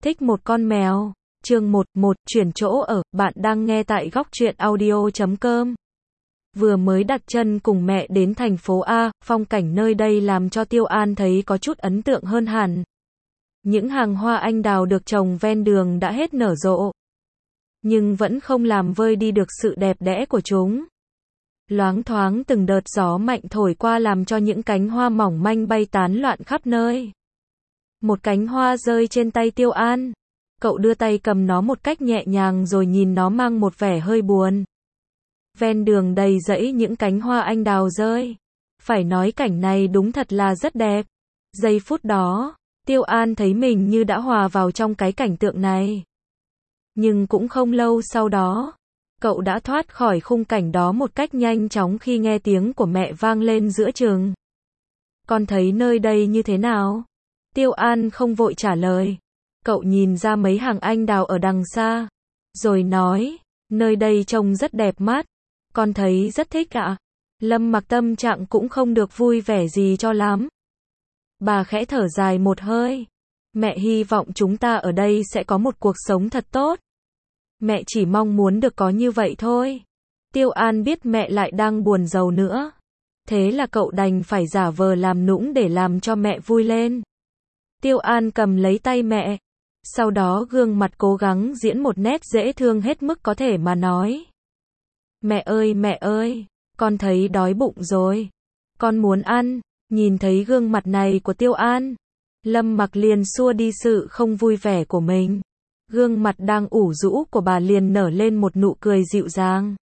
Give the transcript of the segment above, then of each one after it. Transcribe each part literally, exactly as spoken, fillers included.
Thích một con mèo. Chương một, một, chuyển chỗ ở, bạn đang nghe tại góc truyện audio chấm com. Vừa mới đặt chân cùng mẹ đến thành phố A, phong cảnh nơi đây làm cho Tiêu An thấy có chút ấn tượng hơn hẳn. Những hàng hoa anh đào được trồng ven đường đã hết nở rộ, nhưng vẫn không làm vơi đi được sự đẹp đẽ của chúng. Loáng thoáng từng đợt gió mạnh thổi qua làm cho những cánh hoa mỏng manh bay tán loạn khắp nơi. Một cánh hoa rơi trên tay Tiêu An. Cậu đưa tay cầm nó một cách nhẹ nhàng rồi nhìn nó mang một vẻ hơi buồn. Ven đường đầy rẫy những cánh hoa anh đào rơi. Phải nói cảnh này đúng thật là rất đẹp. Giây phút đó, Tiêu An thấy mình như đã hòa vào trong cái cảnh tượng này. Nhưng cũng không lâu sau đó, cậu đã thoát khỏi khung cảnh đó một cách nhanh chóng khi nghe tiếng của mẹ vang lên giữa chừng. Con thấy nơi đây như thế nào? Tiêu An không vội trả lời. Cậu nhìn ra mấy hàng anh đào ở đằng xa, rồi nói, nơi đây trông rất đẹp mắt. Con thấy rất thích ạ. Lâm Mặc tâm trạng cũng không được vui vẻ gì cho lắm. Bà khẽ thở dài một hơi. Mẹ hy vọng chúng ta ở đây sẽ có một cuộc sống thật tốt. Mẹ chỉ mong muốn được có như vậy thôi. Tiêu An biết mẹ lại đang buồn rầu nữa. Thế là cậu đành phải giả vờ làm nũng để làm cho mẹ vui lên. Tiêu An cầm lấy tay mẹ. Sau đó gương mặt cố gắng diễn một nét dễ thương hết mức có thể mà nói. Mẹ ơi mẹ ơi, con thấy đói bụng rồi. Con muốn ăn. Nhìn thấy gương mặt này của Tiêu An, Lâm Mặc liền xua đi sự không vui vẻ của mình. Gương mặt đang ủ rũ của bà liền nở lên một nụ cười dịu dàng.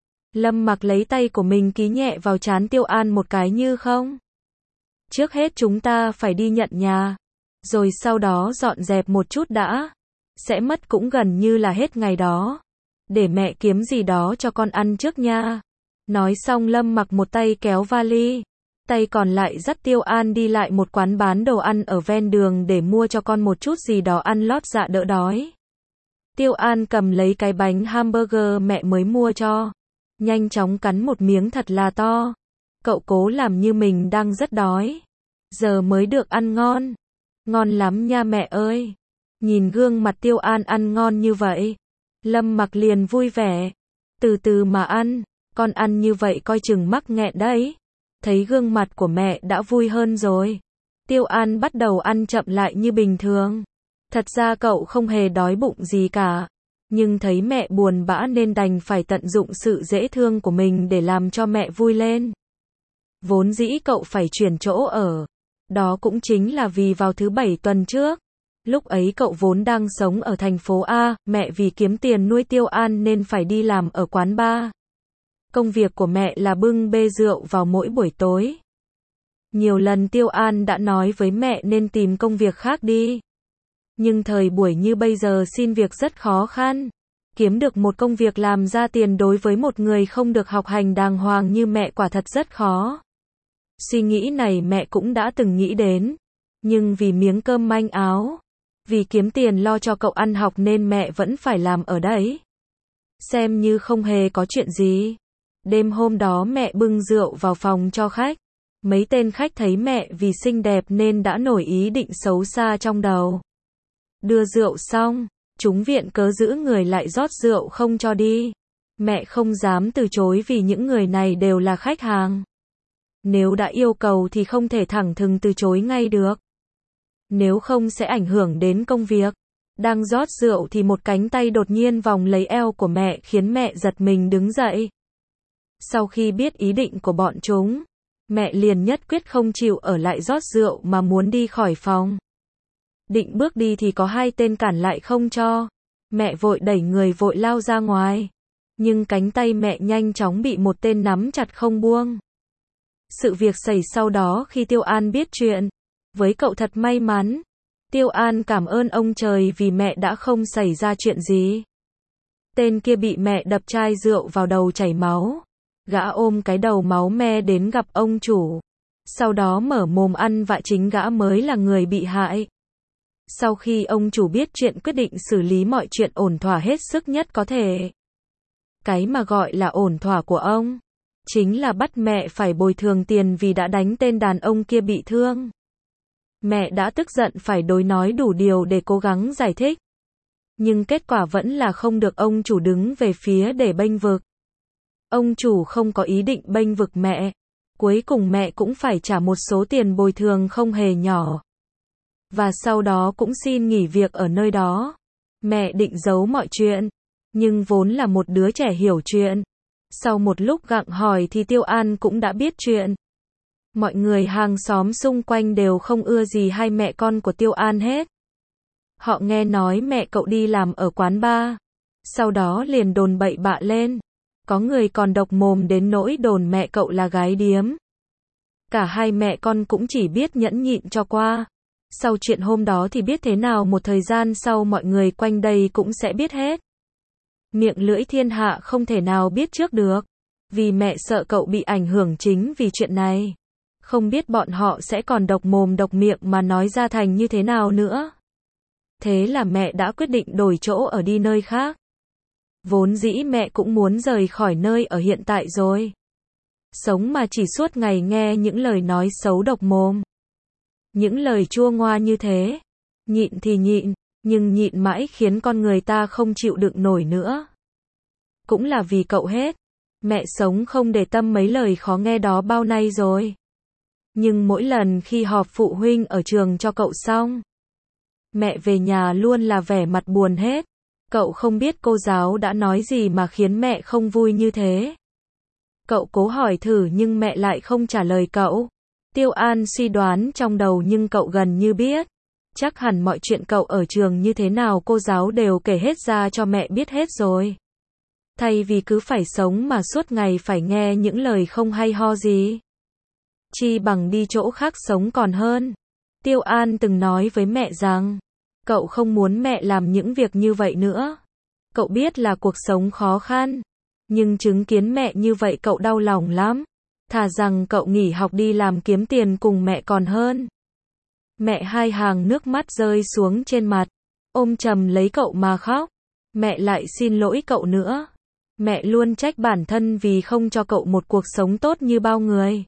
Lâm Mặc lấy tay của mình ký nhẹ vào trán Tiêu An một cái như không. Trước hết chúng ta phải đi nhận nhà. Rồi sau đó dọn dẹp một chút đã. Sẽ mất cũng gần như là hết ngày đó. Để mẹ kiếm gì đó cho con ăn trước nha. Nói xong Lâm Mặc một tay kéo vali. Tay còn lại dắt Tiêu An đi lại một quán bán đồ ăn ở ven đường để mua cho con một chút gì đó ăn lót dạ đỡ đói. Tiêu An cầm lấy cái bánh hamburger mẹ mới mua cho. Nhanh chóng cắn một miếng thật là to. Cậu cố làm như mình đang rất đói. Giờ mới được ăn ngon. Ngon lắm nha mẹ ơi. Nhìn gương mặt Tiêu An ăn ngon như vậy, Lâm Mặc liền vui vẻ. Từ từ mà ăn, con ăn như vậy coi chừng mắc nghẹn đấy. Thấy gương mặt của mẹ đã vui hơn rồi, Tiêu An bắt đầu ăn chậm lại như bình thường. Thật ra cậu không hề đói bụng gì cả, nhưng thấy mẹ buồn bã nên đành phải tận dụng sự dễ thương của mình để làm cho mẹ vui lên. Vốn dĩ cậu phải chuyển chỗ ở. Đó cũng chính là vì vào thứ bảy tuần trước, lúc ấy cậu vốn đang sống ở thành phố A, mẹ vì kiếm tiền nuôi Tiêu An nên phải đi làm ở quán bar. Công việc của mẹ là bưng bê rượu vào mỗi buổi tối. Nhiều lần Tiêu An đã nói với mẹ nên tìm công việc khác đi. Nhưng thời buổi như bây giờ xin việc rất khó khăn. Kiếm được một công việc làm ra tiền đối với một người không được học hành đàng hoàng như mẹ quả thật rất khó. Suy nghĩ này mẹ cũng đã từng nghĩ đến. Nhưng vì miếng cơm manh áo, vì kiếm tiền lo cho cậu ăn học nên mẹ vẫn phải làm ở đấy. Xem như không hề có chuyện gì. Đêm hôm đó mẹ bưng rượu vào phòng cho khách. Mấy tên khách thấy mẹ vì xinh đẹp nên đã nổi ý định xấu xa trong đầu. Đưa rượu xong, chúng viện cớ giữ người lại rót rượu không cho đi. Mẹ không dám từ chối vì những người này đều là khách hàng. Nếu đã yêu cầu thì không thể thẳng thừng từ chối ngay được. Nếu không sẽ ảnh hưởng đến công việc. Đang rót rượu thì một cánh tay đột nhiên vòng lấy eo của mẹ khiến mẹ giật mình đứng dậy. Sau khi biết ý định của bọn chúng, mẹ liền nhất quyết không chịu ở lại rót rượu mà muốn đi khỏi phòng. Định bước đi thì có hai tên cản lại không cho. Mẹ vội đẩy người vội lao ra ngoài. Nhưng cánh tay mẹ nhanh chóng bị một tên nắm chặt không buông. Sự việc xảy sau đó khi Tiêu An biết chuyện. Với cậu thật may mắn. Tiêu An cảm ơn ông trời vì mẹ đã không xảy ra chuyện gì. Tên kia bị mẹ đập chai rượu vào đầu chảy máu. Gã ôm cái đầu máu me đến gặp ông chủ. Sau đó mở mồm ăn vạ chính gã mới là người bị hại. Sau khi ông chủ biết chuyện quyết định xử lý mọi chuyện ổn thỏa hết sức nhất có thể. Cái mà gọi là ổn thỏa của ông chính là bắt mẹ phải bồi thường tiền vì đã đánh tên đàn ông kia bị thương. Mẹ đã tức giận phải đối nói đủ điều để cố gắng giải thích. Nhưng kết quả vẫn là không được ông chủ đứng về phía để bênh vực. Ông chủ không có ý định bênh vực mẹ. Cuối cùng mẹ cũng phải trả một số tiền bồi thường không hề nhỏ. Và sau đó cũng xin nghỉ việc ở nơi đó. Mẹ định giấu mọi chuyện. Nhưng vốn là một đứa trẻ hiểu chuyện. Sau một lúc gặng hỏi thì Tiêu An cũng đã biết chuyện. Mọi người hàng xóm xung quanh đều không ưa gì hai mẹ con của Tiêu An hết. Họ nghe nói mẹ cậu đi làm ở quán bar. Sau đó liền đồn bậy bạ lên. Có người còn độc mồm đến nỗi đồn mẹ cậu là gái điếm. Cả hai mẹ con cũng chỉ biết nhẫn nhịn cho qua. Sau chuyện hôm đó thì biết thế nào một thời gian sau mọi người quanh đây cũng sẽ biết hết. Miệng lưỡi thiên hạ không thể nào biết trước được. Vì mẹ sợ cậu bị ảnh hưởng chính vì chuyện này. Không biết bọn họ sẽ còn độc mồm độc miệng mà nói ra thành như thế nào nữa. Thế là mẹ đã quyết định đổi chỗ ở đi nơi khác. Vốn dĩ mẹ cũng muốn rời khỏi nơi ở hiện tại rồi. Sống mà chỉ suốt ngày nghe những lời nói xấu độc mồm. Những lời chua ngoa như thế. Nhịn thì nhịn, nhưng nhịn mãi khiến con người ta không chịu đựng nổi nữa. Cũng là vì cậu hết. Mẹ sống không để tâm mấy lời khó nghe đó bao nay rồi. Nhưng mỗi lần khi họp phụ huynh ở trường cho cậu xong, mẹ về nhà luôn là vẻ mặt buồn hết. Cậu không biết cô giáo đã nói gì mà khiến mẹ không vui như thế. Cậu cố hỏi thử nhưng mẹ lại không trả lời cậu. Tiêu An suy đoán trong đầu nhưng cậu gần như biết. Chắc hẳn mọi chuyện cậu ở trường như thế nào cô giáo đều kể hết ra cho mẹ biết hết rồi. Thay vì cứ phải sống mà suốt ngày phải nghe những lời không hay ho gì. Chi bằng đi chỗ khác sống còn hơn. Tiêu An từng nói với mẹ rằng, cậu không muốn mẹ làm những việc như vậy nữa. Cậu biết là cuộc sống khó khăn. Nhưng chứng kiến mẹ như vậy cậu đau lòng lắm. Thà rằng cậu nghỉ học đi làm kiếm tiền cùng mẹ còn hơn. Mẹ hai hàng nước mắt rơi xuống trên mặt. Ôm chầm lấy cậu mà khóc. Mẹ lại xin lỗi cậu nữa. Mẹ luôn trách bản thân vì không cho cậu một cuộc sống tốt như bao người.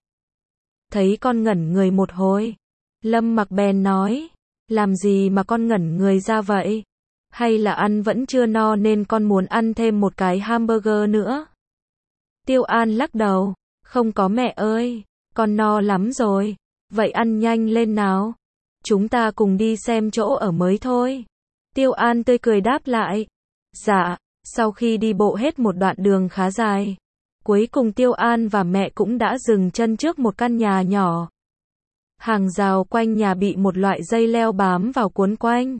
Thấy con ngẩn người một hồi. Lâm Mặc bèn nói. Làm gì mà con ngẩn người ra vậy? Hay là ăn vẫn chưa no nên con muốn ăn thêm một cái hamburger nữa? Tiêu An lắc đầu. Không có mẹ ơi. Con no lắm rồi. Vậy ăn nhanh lên nào. Chúng ta cùng đi xem chỗ ở mới thôi. Tiêu An tươi cười đáp lại. Dạ. Sau khi đi bộ hết một đoạn đường khá dài. Cuối cùng Tiêu An và mẹ cũng đã dừng chân trước một căn nhà nhỏ. Hàng rào quanh nhà bị một loại dây leo bám vào cuốn quanh.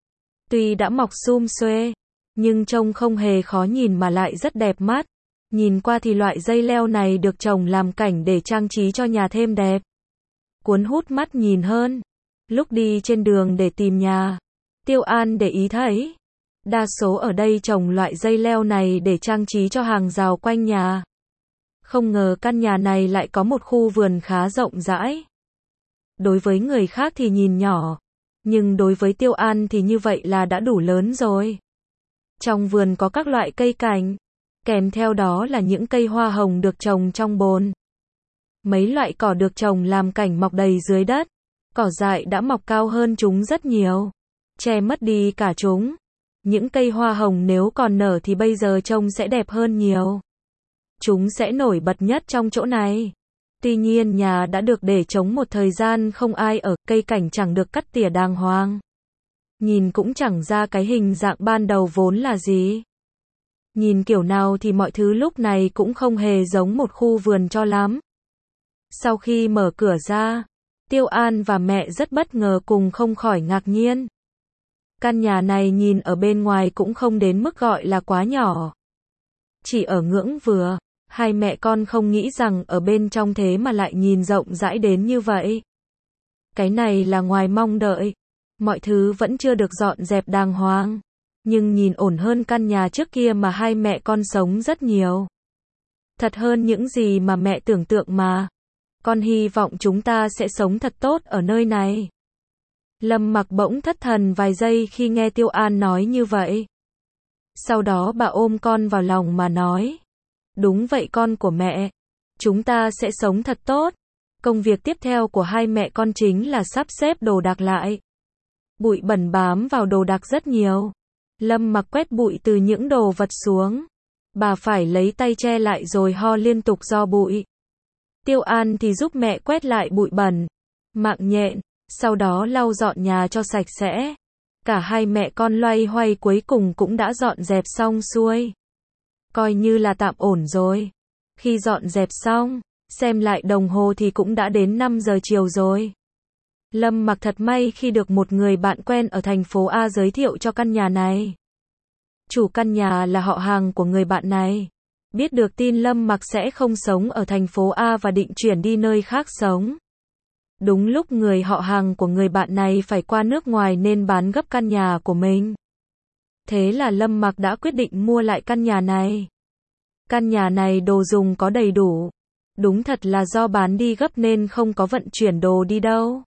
Tuy đã mọc sum xuê, nhưng trông không hề khó nhìn mà lại rất đẹp mắt. Nhìn qua thì loại dây leo này được trồng làm cảnh để trang trí cho nhà thêm đẹp. Cuốn hút mắt nhìn hơn. Lúc đi trên đường để tìm nhà, Tiêu An để ý thấy. Đa số ở đây trồng loại dây leo này để trang trí cho hàng rào quanh nhà. Không ngờ căn nhà này lại có một khu vườn khá rộng rãi. Đối với người khác thì nhìn nhỏ. Nhưng đối với Tiêu An thì như vậy là đã đủ lớn rồi. Trong vườn có các loại cây cảnh. Kèm theo đó là những cây hoa hồng được trồng trong bồn. Mấy loại cỏ được trồng làm cảnh mọc đầy dưới đất. Cỏ dại đã mọc cao hơn chúng rất nhiều. Che mất đi cả chúng. Những cây hoa hồng nếu còn nở thì bây giờ trông sẽ đẹp hơn nhiều. Chúng sẽ nổi bật nhất trong chỗ này. Tuy nhiên nhà đã được để trống một thời gian không ai ở, cây cảnh chẳng được cắt tỉa đàng hoàng. Nhìn cũng chẳng ra cái hình dạng ban đầu vốn là gì. Nhìn kiểu nào thì mọi thứ lúc này cũng không hề giống một khu vườn cho lắm. Sau khi mở cửa ra, Tiêu An và mẹ rất bất ngờ cùng không khỏi ngạc nhiên. Căn nhà này nhìn ở bên ngoài cũng không đến mức gọi là quá nhỏ. Chỉ ở ngưỡng vừa, hai mẹ con không nghĩ rằng ở bên trong thế mà lại nhìn rộng rãi đến như vậy. Cái này là ngoài mong đợi. Mọi thứ vẫn chưa được dọn dẹp đàng hoàng. Nhưng nhìn ổn hơn căn nhà trước kia mà hai mẹ con sống rất nhiều. Thật hơn những gì mà mẹ tưởng tượng mà. Con hy vọng chúng ta sẽ sống thật tốt ở nơi này. Lâm Mặc bỗng thất thần vài giây khi nghe Tiêu An nói như vậy. Sau đó bà ôm con vào lòng mà nói. Đúng vậy con của mẹ. Chúng ta sẽ sống thật tốt. Công việc tiếp theo của hai mẹ con chính là sắp xếp đồ đạc lại. Bụi bẩn bám vào đồ đạc rất nhiều. Lâm Mặc quét bụi từ những đồ vật xuống. Bà phải lấy tay che lại rồi ho liên tục do bụi. Tiêu An thì giúp mẹ quét lại bụi bẩn, mạng nhện, sau đó lau dọn nhà cho sạch sẽ. Cả hai mẹ con loay hoay cuối cùng cũng đã dọn dẹp xong xuôi. Coi như là tạm ổn rồi. Khi dọn dẹp xong, xem lại đồng hồ thì cũng đã đến năm giờ chiều rồi. Lâm Mặc thật may khi được một người bạn quen ở thành phố A giới thiệu cho căn nhà này. Chủ căn nhà là họ hàng của người bạn này. Biết được tin Lâm Mặc sẽ không sống ở thành phố A và định chuyển đi nơi khác sống. Đúng lúc người họ hàng của người bạn này phải qua nước ngoài nên bán gấp căn nhà của mình. Thế là Lâm Mặc đã quyết định mua lại căn nhà này. Căn nhà này đồ dùng có đầy đủ. Đúng thật là do bán đi gấp nên không có vận chuyển đồ đi đâu.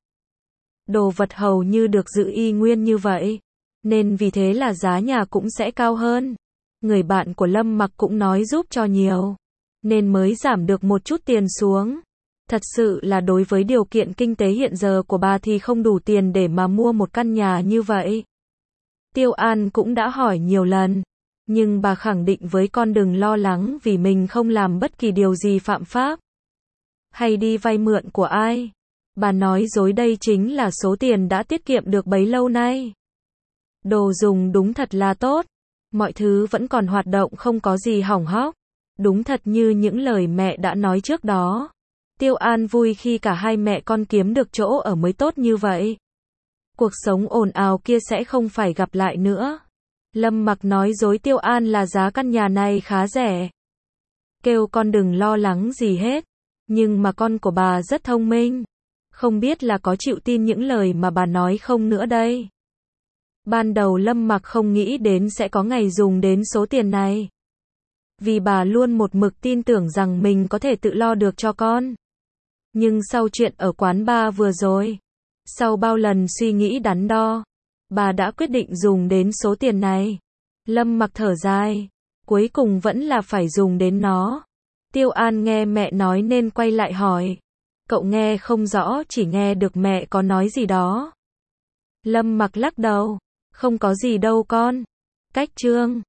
Đồ vật hầu như được giữ y nguyên như vậy. Nên vì thế là giá nhà cũng sẽ cao hơn. Người bạn của Lâm Mặc cũng nói giúp cho nhiều. Nên mới giảm được một chút tiền xuống. Thật sự là đối với điều kiện kinh tế hiện giờ của bà thì không đủ tiền để mà mua một căn nhà như vậy. Tiêu An cũng đã hỏi nhiều lần. Nhưng bà khẳng định với con đừng lo lắng vì mình không làm bất kỳ điều gì phạm pháp. Hay đi vay mượn của ai. Bà nói dối đây chính là số tiền đã tiết kiệm được bấy lâu nay. Đồ dùng đúng thật là tốt. Mọi thứ vẫn còn hoạt động không có gì hỏng hóc. Đúng thật như những lời mẹ đã nói trước đó. Tiêu An vui khi cả hai mẹ con kiếm được chỗ ở mới tốt như vậy. Cuộc sống ồn ào kia sẽ không phải gặp lại nữa. Lâm Mặc nói dối Tiêu An là giá căn nhà này khá rẻ. Kêu con đừng lo lắng gì hết. Nhưng mà con của bà rất thông minh. Không biết là có chịu tin những lời mà bà nói không nữa đây. Ban đầu Lâm Mặc không nghĩ đến sẽ có ngày dùng đến số tiền này. Vì bà luôn một mực tin tưởng rằng mình có thể tự lo được cho con. Nhưng sau chuyện ở quán bar vừa rồi, sau bao lần suy nghĩ đắn đo, bà đã quyết định dùng đến số tiền này. Lâm Mặc thở dài, cuối cùng vẫn là phải dùng đến nó. Tiêu An nghe mẹ nói nên quay lại hỏi. Cậu nghe không rõ, chỉ nghe được mẹ có nói gì đó. Lâm Mặc lắc đầu. Không có gì đâu con. Cách chương